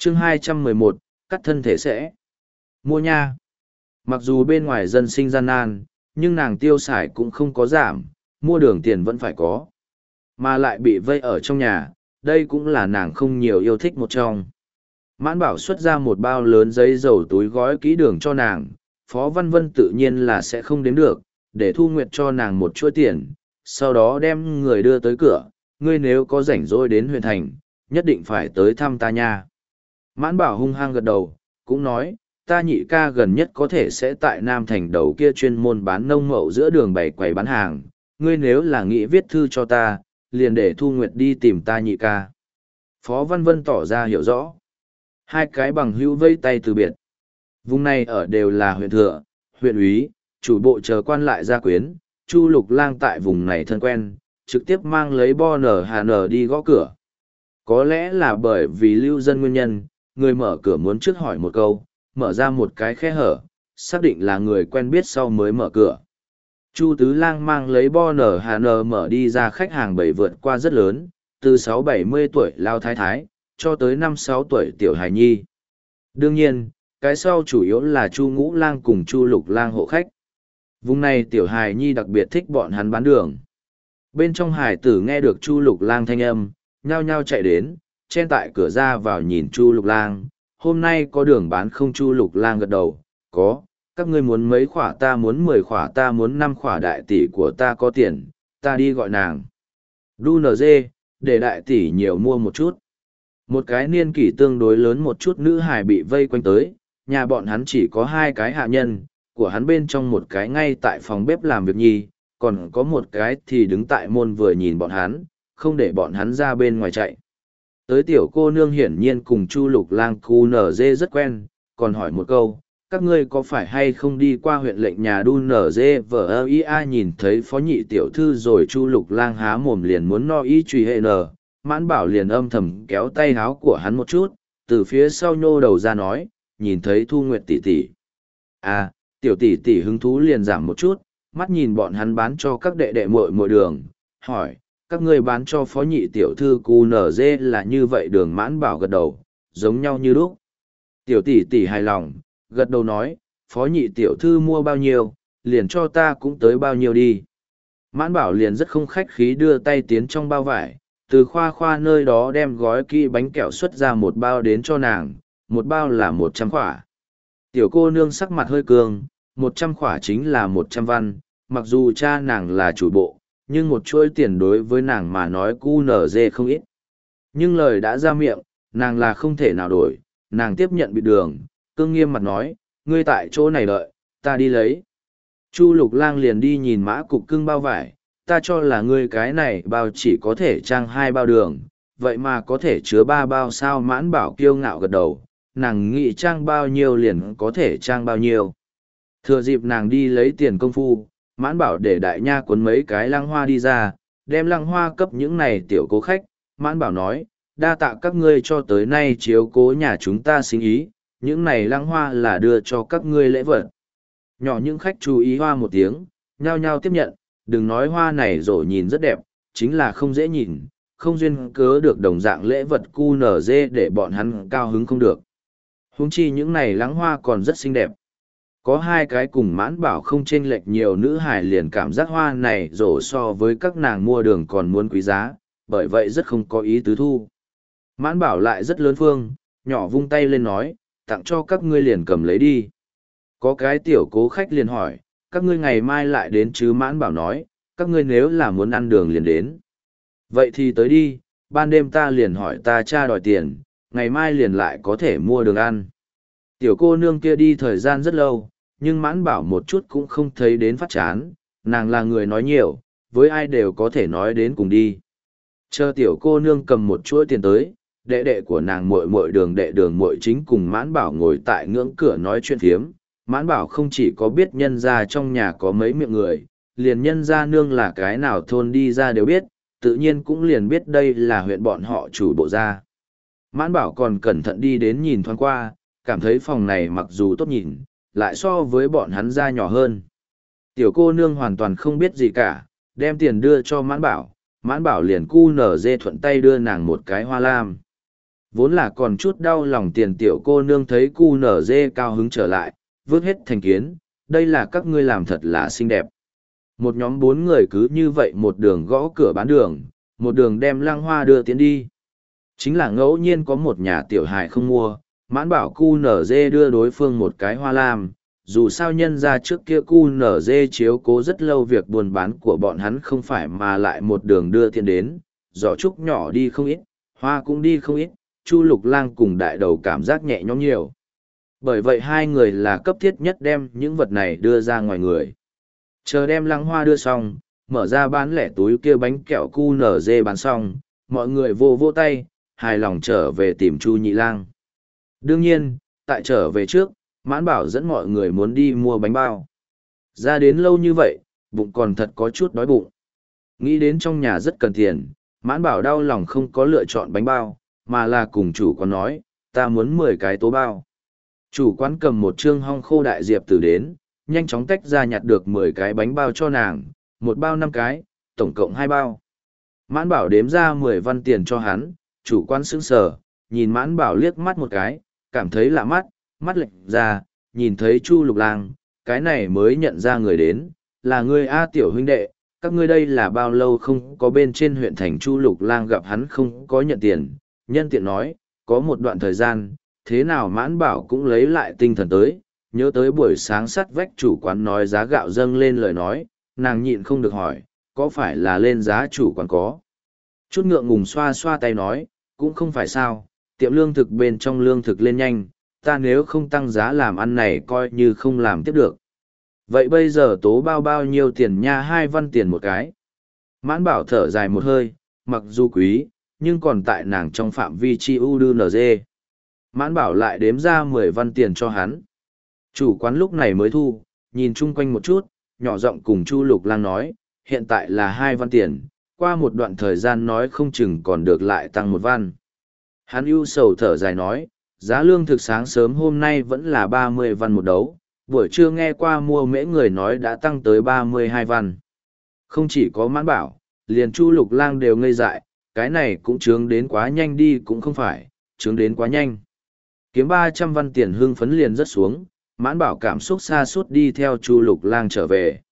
chương 211, cắt thân thể sẽ mua nha. Mặc dù bên ngoài dân sinh gian nan, nhưng nàng tiêu xài cũng không có giảm, mua đường tiền vẫn phải có. Mà lại bị vây ở trong nhà, đây cũng là nàng không nhiều yêu thích một trong. Mãn Bảo xuất ra một bao lớn giấy dầu túi gói kỹ đường cho nàng, Phó Văn Vân tự nhiên là sẽ không đếm được, để Thu Nguyệt cho nàng một chuỗi tiền, sau đó đem người đưa tới cửa, ngươi nếu có rảnh rỗi đến huyện thành, nhất định phải tới thăm ta nha. Mãn Bảo hung hăng gật đầu, cũng nói, ta nhị ca gần nhất có thể sẽ tại Nam Thành đầu kia chuyên môn bán nông mậu giữa đường bày quầy bán hàng, ngươi nếu là nghĩ viết thư cho ta, liền để Thu Nguyệt đi tìm ta nhị ca. Phó Văn Vân tỏ ra hiểu rõ. Hai cái bằng hữu vây tay từ biệt. Vùng này ở đều là huyện thừa, huyện úy, chủ bộ chờ quan lại gia quyến, Chu Lục Lang tại vùng này thân quen, trực tiếp mang lấy bo nở hà nở đi gõ cửa. Có lẽ là bởi vì lưu dân nguyên nhân, người mở cửa muốn trước hỏi một câu, mở ra một cái khe hở, xác định là người quen biết sau mới mở cửa. Chu Tứ Lang mang lấy bo nở hà nở mở đi ra, khách hàng bầy vượt qua rất lớn, từ 6-70 tuổi lao thái thái, cho tới 5-6 tuổi tiểu hài nhi. Đương nhiên, cái sau chủ yếu là Chu Ngũ Lang cùng Chu Lục Lang hộ khách. Vùng này tiểu hài nhi đặc biệt thích bọn hắn bán đường. Bên trong hải tử nghe được Chu Lục Lang thanh âm, nhao nhao chạy đến, chen tại cửa ra vào nhìn Chu Lục Lang. Hôm nay có đường bán không? Chu Lục Lang gật đầu, có, các ngươi muốn mấy khỏa? Ta muốn 10 khỏa, ta muốn 5 khỏa, đại tỷ của ta có tiền, ta đi gọi nàng. Đu nở dê, để đại tỷ nhiều mua một chút. Một cái niên kỷ tương đối lớn một chút nữ hài bị vây quanh tới, nhà bọn hắn chỉ có 2 cái hạ nhân, của hắn bên trong một cái ngay tại phòng bếp làm việc nhi, còn có một cái thì đứng tại môn vừa nhìn bọn hắn, không để bọn hắn ra bên ngoài chạy. Tới tiểu cô nương hiển nhiên cùng Chu Lục Lang cu nở dê rất quen, còn hỏi một câu, các ngươi có phải hay không đi qua huyện lệnh nhà đu nở dê vợ ia? Nhìn thấy phó nhị tiểu thư rồi Chu Lục Lang há mồm liền muốn no ý truy hệ nở, Mãn Bảo liền âm thầm kéo tay áo của hắn một chút, từ phía sau nhô đầu ra nói, nhìn thấy Thu Nguyệt tỷ tỷ. À, tiểu tỷ tỷ hứng thú liền giảm một chút, mắt nhìn bọn hắn bán cho các đệ đệ muội muội đường, hỏi, các ngươi bán cho phó nhị tiểu thư cu nở dê là như vậy? Đường Mãn Bảo gật đầu, giống nhau như lúc. Tiểu tỷ tỷ hài lòng, gật đầu nói, phó nhị tiểu thư mua bao nhiêu, liền cho ta cũng tới bao nhiêu đi. Mãn Bảo liền rất không khách khí đưa tay tiến trong bao vải, từ khoa khoa nơi đó đem gói kỹ bánh kẹo xuất ra một bao đến cho nàng, một bao là 100 khỏa. Tiểu cô nương sắc mặt hơi cường, 100 khỏa chính là 100 văn, mặc dù cha nàng là chủ bộ, nhưng một chuỗi tiền đối với nàng mà nói cu nở dê không ít. Nhưng lời đã ra miệng, nàng là không thể nào đổi, nàng tiếp nhận bị đường, cương nghiêm mặt nói, ngươi tại chỗ này đợi, ta đi lấy. Chu Lục Lang liền đi nhìn mã cục cưng bao vải, ta cho là ngươi cái này bao chỉ có thể trang 2 bao đường, vậy mà có thể chứa 3 bao sao? Mãn Bảo kiêu ngạo gật đầu, nàng nghĩ trang bao nhiêu liền có thể trang bao nhiêu. Thừa dịp nàng đi lấy tiền công phu, Mãn Bảo để đại nha cuốn mấy cái lăng hoa đi ra, đem lăng hoa cấp những này tiểu cố khách. Mãn Bảo nói, đa tạ các ngươi cho tới nay chiếu cố nhà chúng ta sinh ý, những này lăng hoa là đưa cho các ngươi lễ vật. Nhỏ những khách chú ý hoa một tiếng, nhao nhao tiếp nhận, đừng nói hoa này rổ nhìn rất đẹp, chính là không dễ nhìn, không duyên cớ được đồng dạng lễ vật cu nở dê để bọn hắn cao hứng không được. Huống chi những này lăng hoa còn rất xinh đẹp. Có 2 cái cùng Mãn Bảo không chênh lệch nhiều nữ hài liền cảm giác hoa này rổ so với các nàng mua đường còn muốn quý giá, bởi vậy rất không có ý tứ thu. Mãn Bảo lại rất lớn phương, nhỏ vung tay lên nói, tặng cho các ngươi liền cầm lấy đi. Có cái tiểu cố khách liền hỏi, các ngươi ngày mai lại đến chứ? Mãn Bảo nói, các ngươi nếu là muốn ăn đường liền đến. Vậy thì tới đi, ban đêm ta liền hỏi ta cha đòi tiền, ngày mai liền lại có thể mua đường ăn. Tiểu cô nương kia đi thời gian rất lâu, nhưng Mãn Bảo một chút cũng không thấy đến phát chán, nàng là người nói nhiều, với ai đều có thể nói đến cùng đi. Chờ tiểu cô nương cầm một chuỗi tiền tới, đệ đệ của nàng muội muội đường đệ đường muội chính cùng Mãn Bảo ngồi tại ngưỡng cửa nói chuyện phiếm. Mãn Bảo không chỉ có biết nhân gia trong nhà có mấy miệng người, liền nhân gia nương là cái nào thôn đi ra đều biết, tự nhiên cũng liền biết đây là huyện bọn họ chủ bộ gia. Mãn Bảo còn cẩn thận đi đến nhìn thoáng qua, cảm thấy phòng này mặc dù tốt nhìn, lại so với bọn hắn gia nhỏ hơn. Tiểu cô nương hoàn toàn không biết gì cả, đem tiền đưa cho Mãn Bảo liền cu nở dê thuận tay đưa nàng một cái hoa lam. Vốn là còn chút đau lòng tiền tiểu cô nương thấy cu nở dê cao hứng trở lại, vớt hết thành kiến, đây là các ngươi làm thật là xinh đẹp. Một nhóm 4 người cứ như vậy một đường gõ cửa bán đường, một đường đem Lăng Hoa đưa tiến đi. Chính là ngẫu nhiên có một nhà tiểu hài không mua, Mãn Bảo cu nở dê đưa đối phương một cái hoa lam, dù sao nhân ra trước kia cu nở dê chiếu cố rất lâu việc buôn bán của bọn hắn không phải mà lại một đường đưa tiền đến, giỏ trúc nhỏ đi không ít, hoa cũng đi không ít, Chu Lục Lang cùng đại đầu cảm giác nhẹ nhõm nhiều. Bởi vậy hai người là cấp thiết nhất đem những vật này đưa ra ngoài người. Chờ đem Lăng Hoa đưa xong, mở ra bán lẻ túi kia bánh kẹo cu nở dê bán xong, mọi người vô vô tay, hài lòng trở về tìm Chu Nhị Lang. Đương nhiên, tại trở về trước, Mãn Bảo dẫn mọi người muốn đi mua bánh bao. Ra đến lâu như vậy, bụng còn thật có chút đói bụng. Nghĩ đến trong nhà rất cần tiền, Mãn Bảo đau lòng không có lựa chọn bánh bao, mà là cùng chủ quán nói, ta muốn 10 cái tố bao. Chủ quán cầm một trương hong khô đại diệp tử đến, nhanh chóng tách ra nhặt được 10 cái bánh bao cho nàng, một bao 5 cái, tổng cộng 2 bao. Mãn Bảo đếm ra 10 văn tiền cho hắn, chủ quán sững sờ, nhìn Mãn Bảo liếc mắt một cái, cảm thấy lạ mắt, mắt lệch ra, nhìn thấy Chu Lục Lang, cái này mới nhận ra người đến, là người A tiểu huynh đệ, các ngươi đây là bao lâu không có bên trên huyện thành. Chu Lục Lang gặp hắn không có nhận tiền, nhân tiện nói, có một đoạn thời gian, thế nào Mãn Bảo cũng lấy lại tinh thần tới, nhớ tới buổi sáng sắt vách chủ quán nói giá gạo dâng lên lời nói, nàng nhịn không được hỏi, có phải là lên giá chủ quán có? Chút ngượng ngùng xoa xoa tay nói, cũng không phải sao, tiệm lương thực bên trong lương thực lên nhanh, ta nếu không tăng giá làm ăn này coi như không làm tiếp được. Vậy bây giờ tố bao nhiêu tiền nha? 2 văn tiền một cái. Mãn Bảo thở dài một hơi, mặc dù quý, nhưng còn tại nàng trong phạm vi chi u đư nz. Mãn Bảo lại đếm ra 10 văn tiền cho hắn. Chủ quán lúc này mới thu, nhìn chung quanh một chút, nhỏ giọng cùng Chu Lục Lang nói, hiện tại là 2 văn tiền, qua một đoạn thời gian nói không chừng còn được lại tăng 1 văn. Hắn ưu sầu thở dài nói, giá lương thực sáng sớm hôm nay vẫn là 30 văn một đấu, buổi trưa nghe qua mua mễ người nói đã tăng tới 32 văn. Không chỉ có Mãn Bảo, liền Chu Lục Lang đều ngây dại, cái này cũng chướng đến quá nhanh đi cũng không phải, chướng đến quá nhanh. Kiếm 300 văn tiền hưng phấn liền rất xuống, Mãn Bảo cảm xúc xa suốt đi theo Chu Lục Lang trở về.